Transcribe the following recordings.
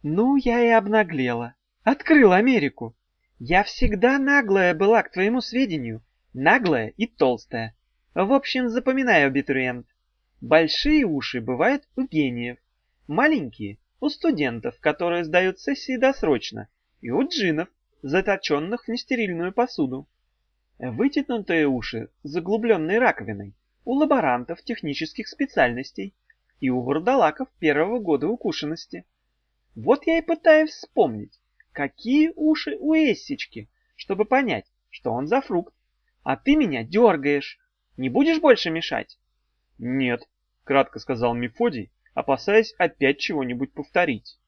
Ну, я и обнаглела. Открыла Америку. Я всегда наглая была, к твоему сведению. Наглая и толстая. В общем, запоминай, абитуриент. Большие уши бывают у гениев. Маленькие — у студентов, которые сдают сессии досрочно. И у джинов, заточенных в нестерильную посуду. Вытянутые уши с заглубленной раковиной у лаборантов технических специальностей и у вурдалаков первого года укушенности. Вот я и пытаюсь вспомнить, какие уши у Эссички, чтобы понять, что он за фрукт. А ты меня дергаешь. Не будешь больше мешать? Нет, кратко сказал Мефодий, опасаясь опять чего-нибудь повторить.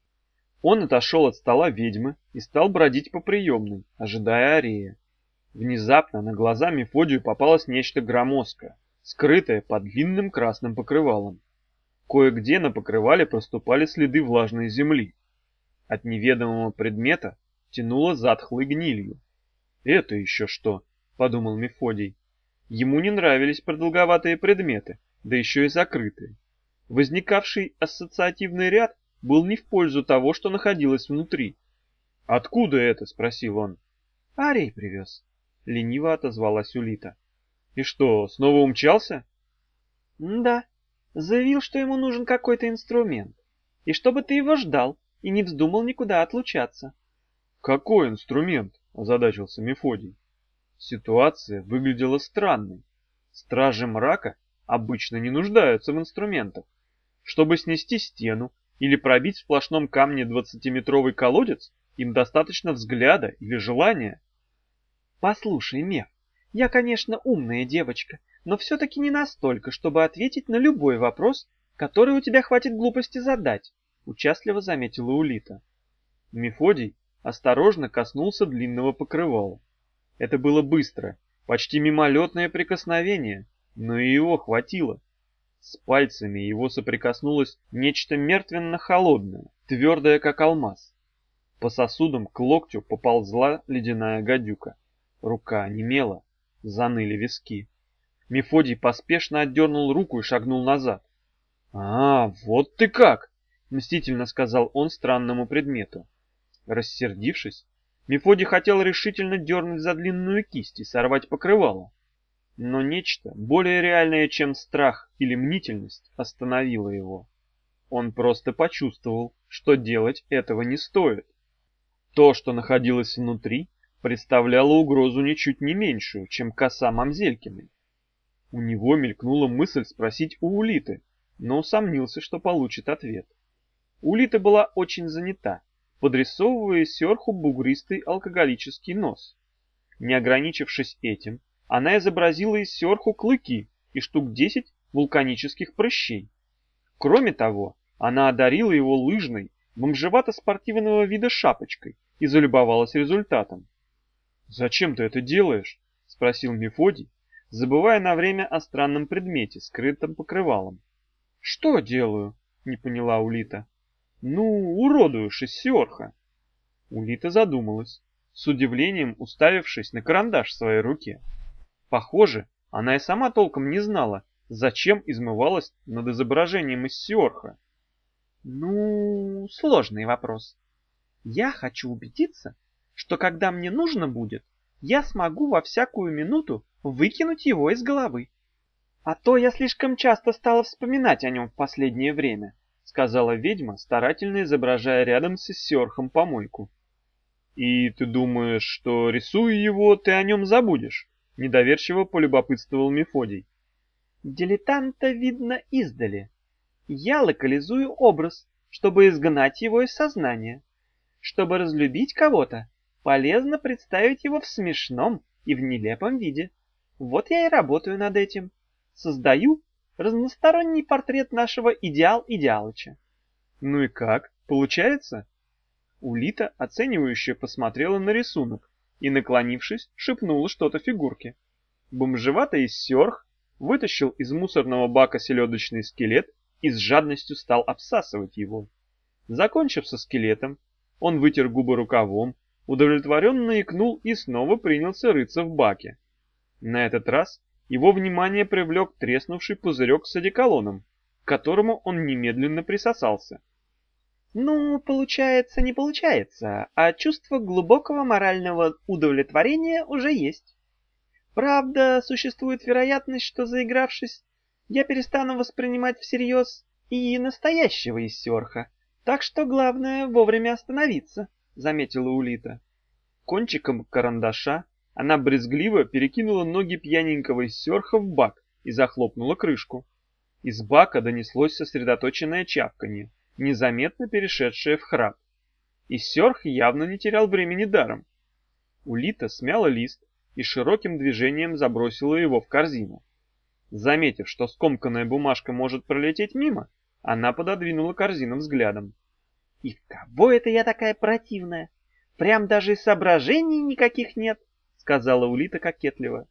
Он отошел от стола ведьмы и стал бродить по приемной, ожидая Арея. Внезапно на глаза Мефодию попалось нечто громоздкое, скрытое под длинным красным покрывалом. Кое-где на покрывале проступали следы влажной земли. От неведомого предмета тянуло затхлой гнилью. «Это еще что?» — подумал Мефодий. Ему не нравились продолговатые предметы, да еще и закрытые. Возникавший ассоциативный ряд был не в пользу того, что находилось внутри. «Откуда это?» — спросил он. «Арий привез», — лениво отозвалась Улита. «И что, снова умчался?» «Да. Заявил, что ему нужен какой-то инструмент, и чтобы ты его ждал и не вздумал никуда отлучаться». «Какой инструмент?» – озадачился Мефодий. Ситуация выглядела странной. Стражи мрака обычно не нуждаются в инструментах. Чтобы снести стену или пробить в сплошном камне 20-метровый колодец, им достаточно взгляда или желания. «Послушай, Меф, я, конечно, умная девочка, но все-таки не настолько, чтобы ответить на любой вопрос, который у тебя хватит глупости задать», — участливо заметила Улита. Мефодий осторожно коснулся длинного покрывала. Это было быстро, почти мимолетное прикосновение, но и его хватило. С пальцами его соприкоснулось нечто мертвенно-холодное, твердое, как алмаз. По сосудам к локтю поползла ледяная гадюка. Рука онемела, заныли виски. Мефодий поспешно отдернул руку и шагнул назад. «А, вот ты как!» — мстительно сказал он странному предмету. Рассердившись, Мефодий хотел решительно дернуть за длинную кисть и сорвать покрывало. Но нечто, более реальное, чем страх или мнительность, остановило его. Он просто почувствовал, что делать этого не стоит. То, что находилось внутри, представляло угрозу ничуть не меньшую, чем коса Мамзелькиной. У него мелькнула мысль спросить у Улиты, но усомнился, что получит ответ. Улита была очень занята, подрисовывая сверху бугристый алкоголический нос. Не ограничившись этим, она изобразила из сверху клыки и штук 10 вулканических прыщей. Кроме того, она одарила его лыжной, бомжевато-спортивного вида шапочкой и залюбовалась результатом. «Зачем ты это делаешь?» — спросил Мефодий, забывая на время о странном предмете, скрытом покрывалом. «Что делаю?» — не поняла Улита. «Ну, уродуешь из сёрха». Улита задумалась, с удивлением уставившись на карандаш в своей руке. Похоже, она и сама толком не знала, зачем измывалась над изображением из сёрха. «Ну, сложный вопрос. Я хочу убедиться, что когда мне нужно будет, я смогу во всякую минуту выкинуть его из головы. А то я слишком часто стала вспоминать о нем в последнее время», — сказала ведьма, старательно изображая рядом с Иссёрхом помойку. «И ты думаешь, что, рисуя его, ты о нем забудешь?» — недоверчиво полюбопытствовал Мефодий. «Дилетанта видно издали. Я локализую образ, чтобы изгнать его из сознания. Чтобы разлюбить кого-то, полезно представить его в смешном и в нелепом виде. Вот я и работаю над этим. Создаю разносторонний портрет нашего идеал-идеалыча». «Ну и как? Получается?» Улита оценивающе посмотрела на рисунок и, наклонившись, шепнула что-то фигурке. Бомжеватый Иссёрх вытащил из мусорного бака селедочный скелет и с жадностью стал обсасывать его. Закончив со скелетом, он вытер губы рукавом, удовлетворенно икнул и снова принялся рыться в баке. На этот раз его внимание привлек треснувший пузырек с одеколоном, к которому он немедленно присосался. Ну, получается, не получается, а чувство глубокого морального удовлетворения уже есть. Правда, существует вероятность, что заигравшись, я перестану воспринимать всерьез и настоящего Иссёрха. Так что главное вовремя остановиться, заметила Улита. Кончиком карандаша она брезгливо перекинула ноги пьяненького Иссёрха в бак и захлопнула крышку. Из бака донеслось сосредоточенное чавканье, незаметно перешедшее в храп. Иссёрх явно не терял времени даром. Улита смяла лист и широким движением забросила его в корзину. Заметив, что скомканная бумажка может пролететь мимо, она пододвинула корзину взглядом. «И в кого это я такая противная? Прям даже и соображений никаких нет», — сказала Улита кокетливо.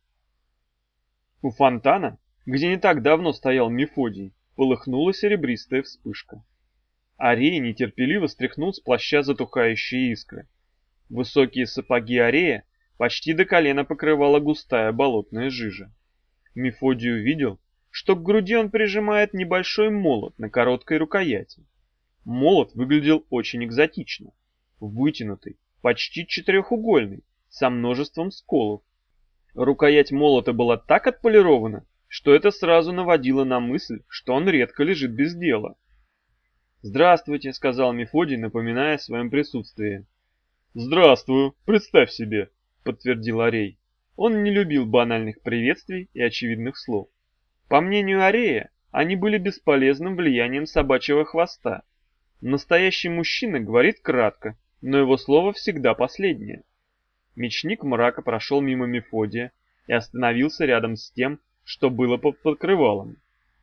У фонтана, где не так давно стоял Мефодий, полыхнула серебристая вспышка. Арей нетерпеливо стряхнул с плаща затухающие искры. Высокие сапоги Арея почти до колена покрывала густая болотная жижа. Мефодий увидел, что к груди он прижимает небольшой молот на короткой рукояти. Молот выглядел очень экзотично. Вытянутый, почти четырехугольный, со множеством сколов. Рукоять молота была так отполирована, что это сразу наводило на мысль, что он редко лежит без дела. «Здравствуйте», — сказал Мефодий, напоминая о своем присутствии. «Здравствуй, представь себе», — подтвердил Арей. Он не любил банальных приветствий и очевидных слов. По мнению Арея, они были бесполезным влиянием собачьего хвоста. Настоящий мужчина говорит кратко, но его слово всегда последнее. Мечник мрака прошел мимо Мефодия и остановился рядом с тем, что было под покрывалом.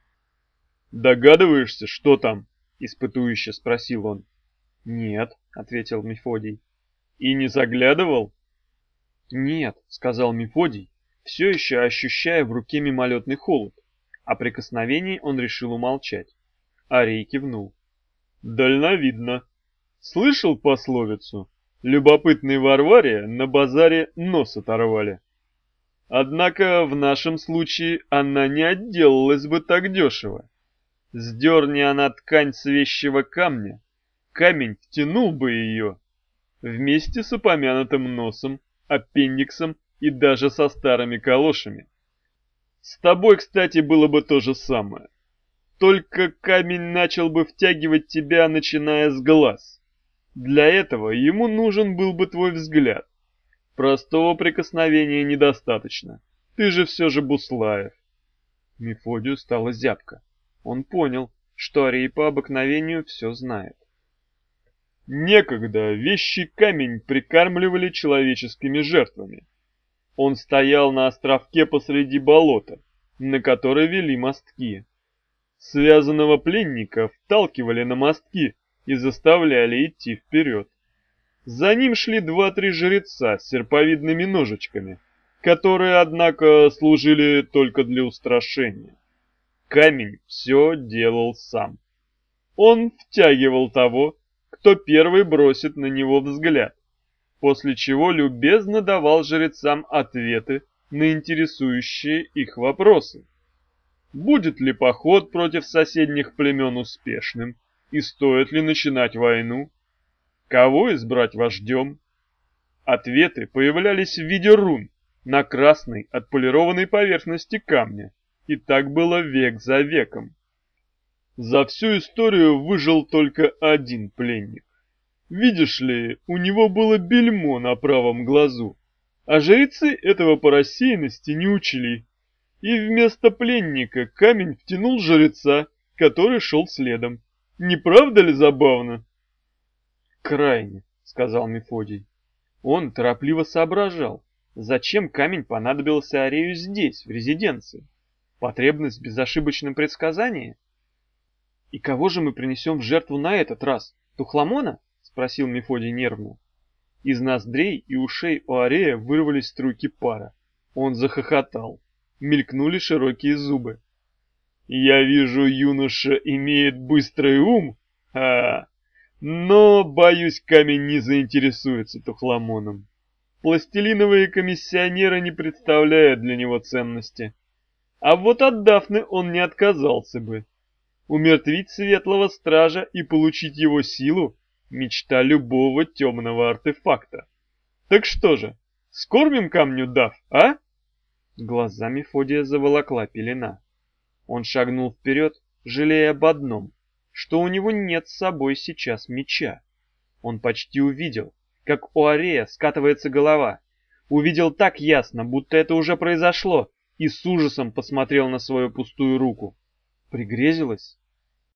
«Догадываешься, что там?» — испытующе спросил он. «Нет», — ответил Мефодий. «И не заглядывал?» «Нет», — сказал Мефодий, все еще ощущая в руке мимолетный холод. О прикосновении он решил умолчать. Арей кивнул. «Дальновидно. Слышал пословицу? Любопытной Варваре на базаре нос оторвали. Однако в нашем случае она не отделалась бы так дешево. Сдерни она ткань с вещего камня, камень втянул бы ее вместе с упомянутым носом, аппендиксом и даже со старыми калошами. С тобой, кстати, было бы то же самое. Только камень начал бы втягивать тебя, начиная с глаз. Для этого ему нужен был бы твой взгляд. Простого прикосновения недостаточно. Ты же все же Буслаев». Мефодию стало зябко. Он понял, что Арей по обыкновению все знает. Некогда вещий камень прикармливали человеческими жертвами. Он стоял на островке посреди болота, на который вели мостки. Связанного пленника вталкивали на мостки и заставляли идти вперед. За ним шли 2-3 жреца с серповидными ножичками, которые, однако, служили только для устрашения. Камень все делал сам. Он втягивал того, кто первый бросит на него взгляд, после чего любезно давал жрецам ответы на интересующие их вопросы. Будет ли поход против соседних племен успешным, и стоит ли начинать войну? Кого избрать вождем? Ответы появлялись в виде рун на красной отполированной поверхности камня, и так было век за веком. За всю историю выжил только один пленник. Видишь ли, у него было бельмо на правом глазу, а жрецы этого по рассеянности не учли. И вместо пленника камень втянул жреца, который шел следом. Не правда ли забавно? «Крайне», — сказал Мефодий. Он торопливо соображал, зачем камень понадобился Арею здесь, в резиденции. Потребность в безошибочном предсказании? «И кого же мы принесем в жертву на этот раз? Тухламона?» — спросил Мефодий нервно. Из ноздрей и ушей у Арея вырвались струйки пара. Он захохотал. Мелькнули широкие зубы. «Я вижу, юноша имеет быстрый ум, но, боюсь, камень не заинтересуется Тухламоном. Пластилиновые комиссионеры не представляют для него ценности. А вот от Дафны он не отказался бы. Умертвить светлого стража и получить его силу — мечта любого темного артефакта. Так что же, скормим камню дав, а? Глаза Мефодия заволокла пелена. Он шагнул вперед, жалея об одном, что у него нет с собой сейчас меча. Он почти увидел, как у Арея скатывается голова. Увидел так ясно, будто это уже произошло, и с ужасом посмотрел на свою пустую руку. Пригрезилось?